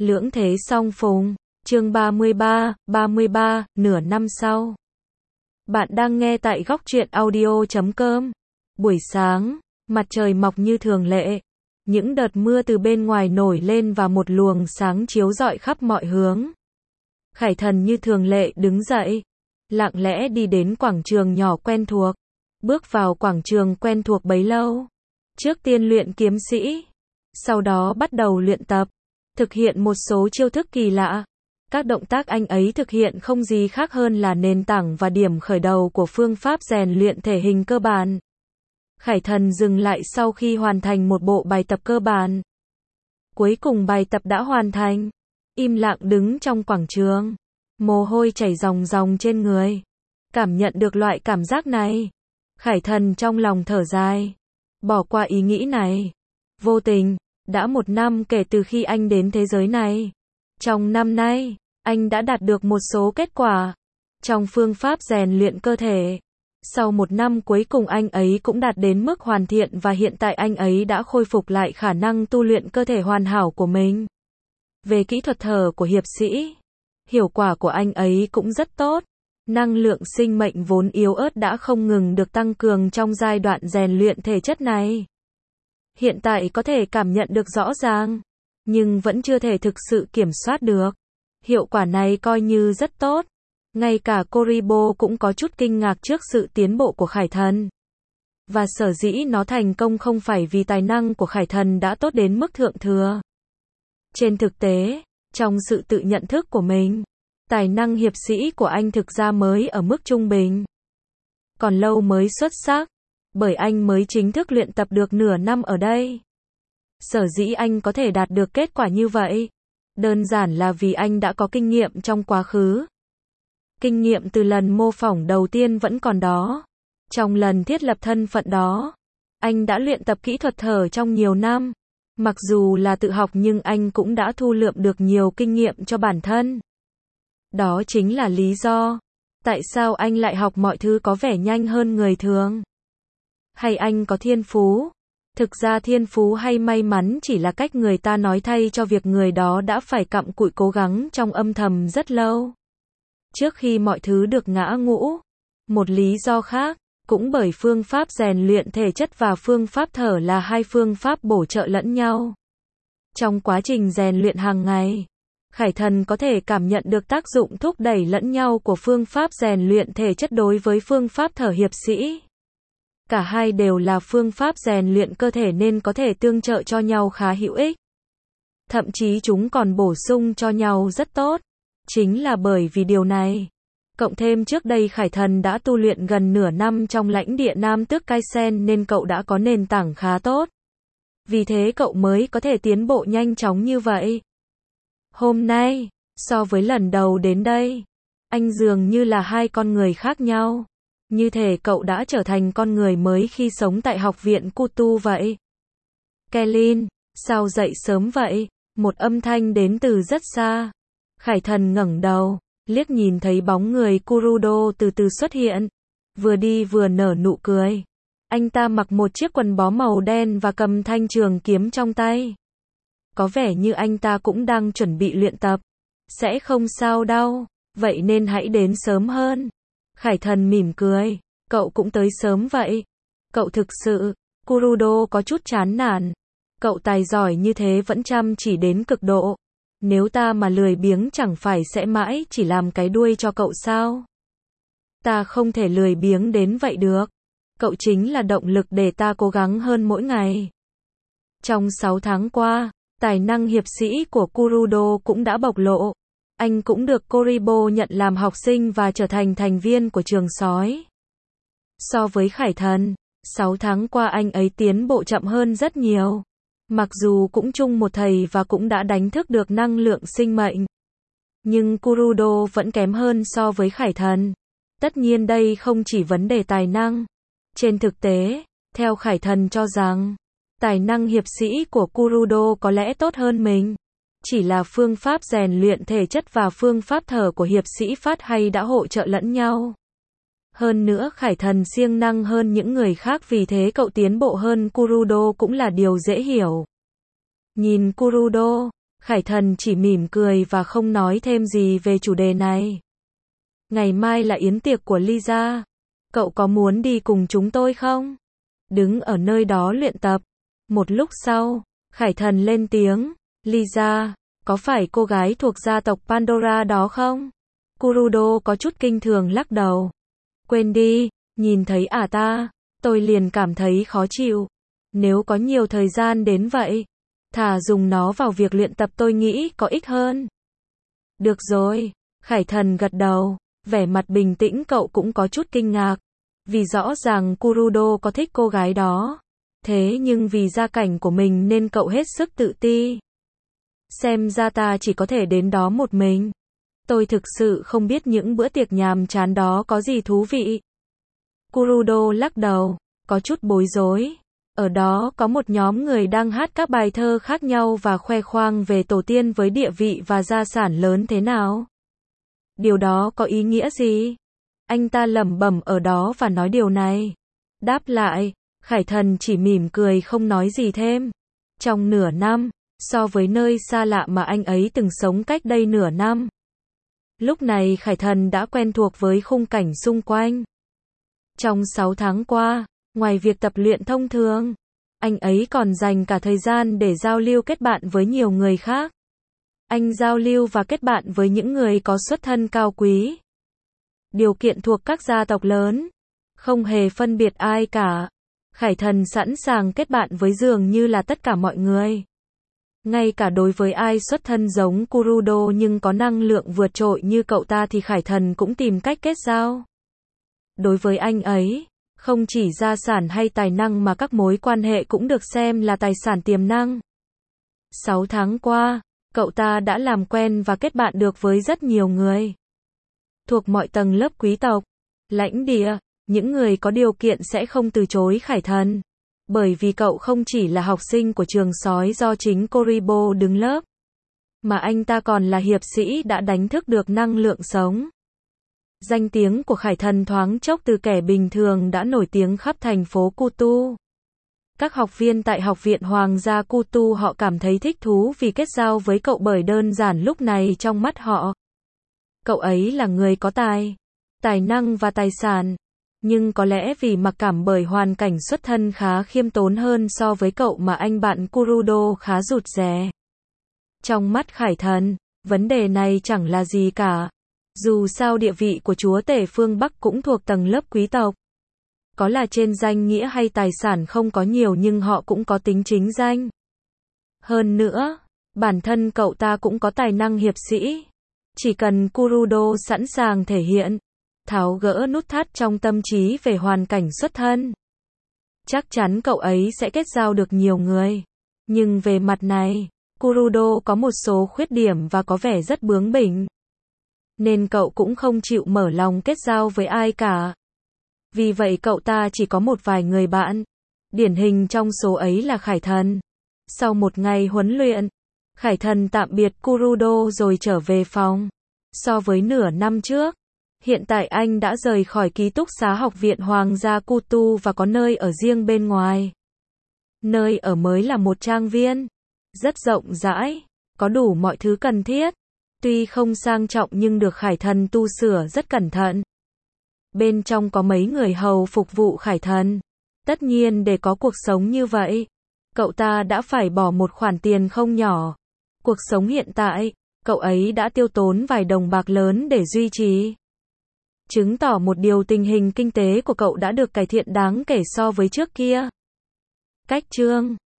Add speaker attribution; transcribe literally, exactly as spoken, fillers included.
Speaker 1: Lưỡng thế song phùng, chương ba mươi ba, ba mươi ba, nửa năm sau. Bạn đang nghe tại góc truyện audio chấm com. Buổi sáng, mặt trời mọc như thường lệ. Những đợt mưa từ bên ngoài nổi lên và một luồng sáng chiếu rọi khắp mọi hướng. Khải Thần như thường lệ đứng dậy, lặng lẽ đi đến quảng trường nhỏ quen thuộc. Bước vào quảng trường quen thuộc bấy lâu. Trước tiên luyện kiếm sĩ, sau đó bắt đầu luyện tập, thực hiện một số chiêu thức kỳ lạ. Các động tác anh ấy thực hiện không gì khác hơn là nền tảng và điểm khởi đầu của phương pháp rèn luyện thể hình cơ bản. Khải Thần dừng lại sau khi hoàn thành một bộ bài tập cơ bản. Cuối cùng bài tập đã hoàn thành. Im lặng đứng trong quảng trường. Mồ hôi chảy ròng ròng trên người. Cảm nhận được loại cảm giác này. Khải Thần trong lòng thở dài. Bỏ qua ý nghĩ này. Vô tình, đã một năm kể từ khi anh đến thế giới này. Trong năm nay, anh đã đạt được một số kết quả trong phương pháp rèn luyện cơ thể. Sau một năm cuối cùng anh ấy cũng đạt đến mức hoàn thiện và hiện tại anh ấy đã khôi phục lại khả năng tu luyện cơ thể hoàn hảo của mình. Về kỹ thuật thở của hiệp sĩ, hiệu quả của anh ấy cũng rất tốt. Năng lượng sinh mệnh vốn yếu ớt đã không ngừng được tăng cường trong giai đoạn rèn luyện thể chất này. Hiện tại có thể cảm nhận được rõ ràng, nhưng vẫn chưa thể thực sự kiểm soát được. Hiệu quả này coi như rất tốt. Ngay cả Koribo cũng có chút kinh ngạc trước sự tiến bộ của Khải Thần. Và sở dĩ nó thành công không phải vì tài năng của Khải Thần đã tốt đến mức thượng thừa. Trên thực tế, trong sự tự nhận thức của mình, tài năng hiệp sĩ của anh thực ra mới ở mức trung bình. Còn lâu mới xuất sắc, bởi anh mới chính thức luyện tập được nửa năm ở đây. Sở dĩ anh có thể đạt được kết quả như vậy, đơn giản là vì anh đã có kinh nghiệm trong quá khứ. Kinh nghiệm từ lần mô phỏng đầu tiên vẫn còn đó. Trong lần thiết lập thân phận đó, anh đã luyện tập kỹ thuật thở trong nhiều năm. Mặc dù là tự học nhưng anh cũng đã thu lượm được nhiều kinh nghiệm cho bản thân. Đó chính là lý do tại sao anh lại học mọi thứ có vẻ nhanh hơn người thường. Hay anh có thiên phú? Thực ra thiên phú hay may mắn chỉ là cách người ta nói thay cho việc người đó đã phải cặm cụi cố gắng trong âm thầm rất lâu. Trước khi mọi thứ được ngã ngũ. Một lý do khác, cũng bởi phương pháp rèn luyện thể chất và phương pháp thở là hai phương pháp bổ trợ lẫn nhau. Trong quá trình rèn luyện hàng ngày, Khải Thần có thể cảm nhận được tác dụng thúc đẩy lẫn nhau của phương pháp rèn luyện thể chất đối với phương pháp thở hiệp sĩ. Cả hai đều là phương pháp rèn luyện cơ thể nên có thể tương trợ cho nhau khá hữu ích. Thậm chí chúng còn bổ sung cho nhau rất tốt. Chính là bởi vì điều này. Cộng thêm trước đây Khải Thần đã tu luyện gần nửa năm trong lãnh địa Nam Tước Kaisen nên cậu đã có nền tảng khá tốt. Vì thế cậu mới có thể tiến bộ nhanh chóng như vậy. Hôm nay, so với lần đầu đến đây, anh dường như là hai con người khác nhau. Như thể cậu đã trở thành con người mới khi sống tại học viện Kutu vậy. Kellin, sao dậy sớm vậy? Một âm thanh đến từ rất xa. Khải Thần ngẩng đầu, liếc nhìn thấy bóng người Kurudo từ từ xuất hiện. Vừa đi vừa nở nụ cười. Anh ta mặc một chiếc quần bó màu đen và cầm thanh trường kiếm trong tay. Có vẻ như anh ta cũng đang chuẩn bị luyện tập. Sẽ không sao đâu, vậy nên hãy đến sớm hơn. Khải Thần mỉm cười, cậu cũng tới sớm vậy. Cậu thực sự, Kurudo có chút chán nản. Cậu tài giỏi như thế vẫn chăm chỉ đến cực độ. Nếu ta mà lười biếng chẳng phải sẽ mãi chỉ làm cái đuôi cho cậu sao? Ta không thể lười biếng đến vậy được. Cậu chính là động lực để ta cố gắng hơn mỗi ngày. Trong sáu tháng qua, tài năng hiệp sĩ của Kurudo cũng đã bộc lộ. Anh cũng được Koribo nhận làm học sinh và trở thành thành viên của trường sói. So với Khải Thần, sáu tháng qua anh ấy tiến bộ chậm hơn rất nhiều. Mặc dù cũng chung một thầy và cũng đã đánh thức được năng lượng sinh mệnh. Nhưng Kurudo vẫn kém hơn so với Khải Thần. Tất nhiên đây không chỉ vấn đề tài năng. Trên thực tế, theo Khải Thần cho rằng, tài năng hiệp sĩ của Kurudo có lẽ tốt hơn mình. Chỉ là phương pháp rèn luyện thể chất và phương pháp thở của hiệp sĩ phát hay đã hỗ trợ lẫn nhau. Hơn nữa Khải Thần siêng năng hơn những người khác vì thế cậu tiến bộ hơn Kurudo cũng là điều dễ hiểu. Nhìn Kurudo, Khải Thần chỉ mỉm cười và không nói thêm gì về chủ đề này. Ngày mai là yến tiệc của Lisa. Cậu có muốn đi cùng chúng tôi không? Đứng ở nơi đó luyện tập. Một lúc sau, Khải Thần lên tiếng. Lisa, có phải cô gái thuộc gia tộc Pandora đó không? Kurudo có chút kinh thường lắc đầu. Quên đi, nhìn thấy ả ta, tôi liền cảm thấy khó chịu. Nếu có nhiều thời gian đến vậy, thà dùng nó vào việc luyện tập tôi nghĩ có ích hơn. Được rồi, Khải Thần gật đầu, vẻ mặt bình tĩnh. Cậu cũng có chút kinh ngạc, vì rõ ràng Kurudo có thích cô gái đó. Thế nhưng vì gia cảnh của mình nên cậu hết sức tự ti. Xem ra ta chỉ có thể đến đó một mình. Tôi thực sự không biết những bữa tiệc nhàm chán đó có gì thú vị. Kurudo lắc đầu, có chút bối rối. Ở đó có một nhóm người đang hát các bài thơ khác nhau và khoe khoang về tổ tiên với địa vị và gia sản lớn thế nào. Điều đó có ý nghĩa gì? Anh ta lẩm bẩm ở đó và nói điều này. Đáp lại, Khải Thần chỉ mỉm cười không nói gì thêm. Trong nửa năm, so với nơi xa lạ mà anh ấy từng sống cách đây nửa năm, lúc này Khải Thần đã quen thuộc với khung cảnh xung quanh. Trong sáu tháng qua, ngoài việc tập luyện thông thường, anh ấy còn dành cả thời gian để giao lưu kết bạn với nhiều người khác. Anh giao lưu và kết bạn với những người có xuất thân cao quý, điều kiện thuộc các gia tộc lớn, không hề phân biệt ai cả. Khải Thần sẵn sàng kết bạn với dường như là tất cả mọi người. Ngay cả đối với ai xuất thân giống Kurudo nhưng có năng lượng vượt trội như cậu ta thì Khải Thần cũng tìm cách kết giao. Đối với anh ấy, không chỉ gia sản hay tài năng mà các mối quan hệ cũng được xem là tài sản tiềm năng. Sáu tháng qua, cậu ta đã làm quen và kết bạn được với rất nhiều người. Thuộc mọi tầng lớp quý tộc, lãnh địa, những người có điều kiện sẽ không từ chối Khải Thần. Bởi vì cậu không chỉ là học sinh của trường sói do chính Koribo đứng lớp, mà anh ta còn là hiệp sĩ đã đánh thức được năng lượng sống. Danh tiếng của Khải Thần thoáng chốc từ kẻ bình thường đã nổi tiếng khắp thành phố Kutu. Các học viên tại Học viện Hoàng gia Kutu họ cảm thấy thích thú vì kết giao với cậu bởi đơn giản lúc này trong mắt họ, cậu ấy là người có tài, tài năng và tài sản. Nhưng có lẽ vì mặc cảm bởi hoàn cảnh xuất thân khá khiêm tốn hơn so với cậu mà anh bạn Kurudo khá rụt rè. Trong mắt Khải Thần, vấn đề này chẳng là gì cả. Dù sao địa vị của chúa tể phương Bắc cũng thuộc tầng lớp quý tộc. Có là trên danh nghĩa hay tài sản không có nhiều nhưng họ cũng có tính chính danh. Hơn nữa, bản thân cậu ta cũng có tài năng hiệp sĩ. Chỉ cần Kurudo sẵn sàng thể hiện, tháo gỡ nút thắt trong tâm trí về hoàn cảnh xuất thân, chắc chắn cậu ấy sẽ kết giao được nhiều người. Nhưng về mặt này, Kurudo có một số khuyết điểm và có vẻ rất bướng bỉnh. Nên cậu cũng không chịu mở lòng kết giao với ai cả. Vì vậy cậu ta chỉ có một vài người bạn. Điển hình trong số ấy là Khải Thần. Sau một ngày huấn luyện, Khải Thần tạm biệt Kurudo rồi trở về phòng. So với nửa năm trước, hiện tại anh đã rời khỏi ký túc xá Học viện Hoàng gia Kutu và có nơi ở riêng bên ngoài. Nơi ở mới là một trang viên, rất rộng rãi, có đủ mọi thứ cần thiết. Tuy không sang trọng nhưng được Khải Thần tu sửa rất cẩn thận. Bên trong có mấy người hầu phục vụ Khải Thần. Tất nhiên để có cuộc sống như vậy, cậu ta đã phải bỏ một khoản tiền không nhỏ. Cuộc sống hiện tại, cậu ấy đã tiêu tốn vài đồng bạc lớn để duy trì. Chứng tỏ một điều tình hình kinh tế của cậu đã được cải thiện đáng kể so với trước kia. Cách chương